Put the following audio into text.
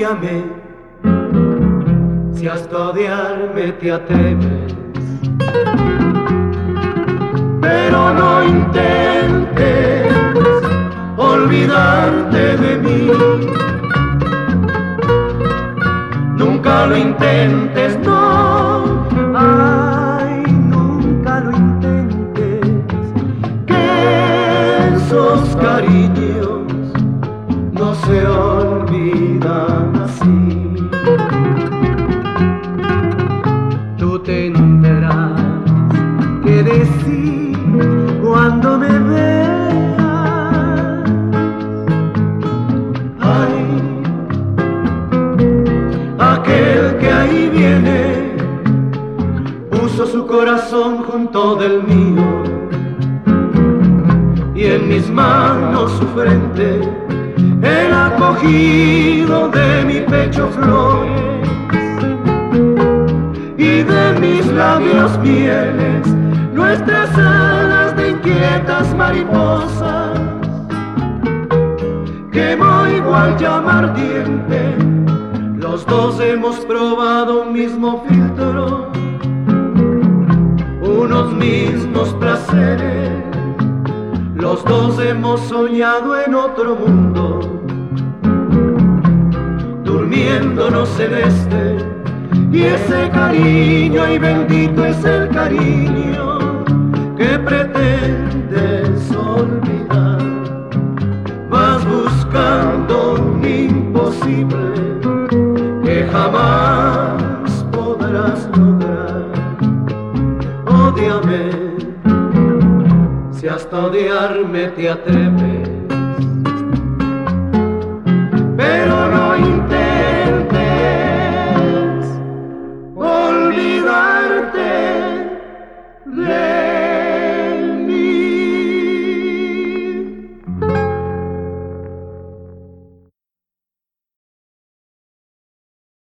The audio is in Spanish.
ódiame, si hasta odiarme te atreves. Pero no intentes olvidarte de mí. Nunca lo intentes, no. Ay, nunca lo intentes, que esos cariños no se olvidan así. Tú te enterarás qué decir cuando me veas. Ay, aquel que ahí viene puso su corazón junto del mío y en mis manos su frente, el acogido de mi pecho flores y de mis labios mieles, nuestras alas de inquietas mariposas. Quemó igual llama ardiente, los dos hemos probado un mismo filtro, unos mismos placeres, los dos hemos soñado en otro mundo, durmiéndonos en este, y ese cariño, ay bendito es el cariño que pretendes olvidar. Vas buscando un imposible que jamás podrás lograr. Ódiame, si hasta odiarme te atreves.